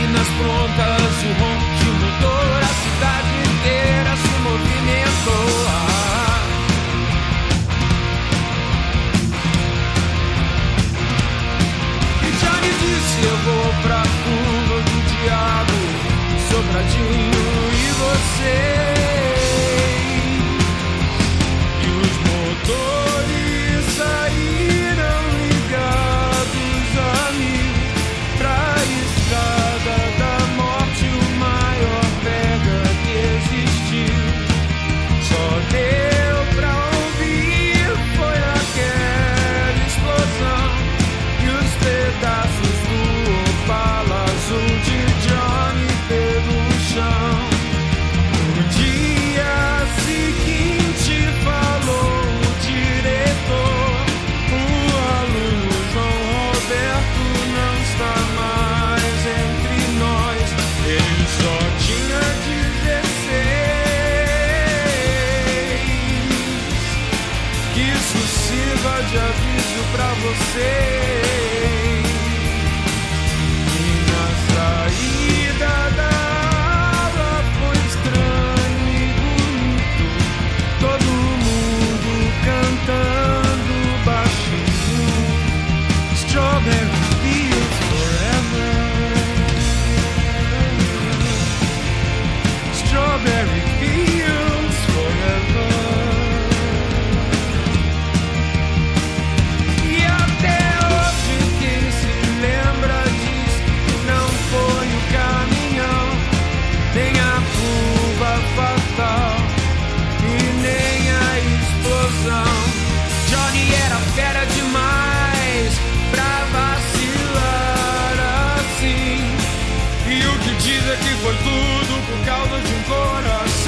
máquinas prontas, o ronco de um motor, a cidade inteira se movimentou. E Johnny disse: eu vou pra curva do diabo, Sobradinho e você. E os motores saíram ligados a mim pra estrada da morte, o maior pega que existiu. Só deu pra ouvir foi aquela explosão e os pedaços do Opala azul de Johnny pelo chão. No dia seguinte falou o diretor: o aluno João Roberto não está mais entre nós. Ele só tinha 16. Que isso sirva de aviso pra vocês. E na saída da aula foi estranho e bonito, todo mundo cantando baixinho. Strawberry Fields Forever. Strawberry Fields Forever. E até hoje quem se lembra diz que não foi o caminhão, nem a curva fatal e nem a explosão. Johnny era fera demais pra vacilar assim. E o que diz é que foi tudo por causa de um coração.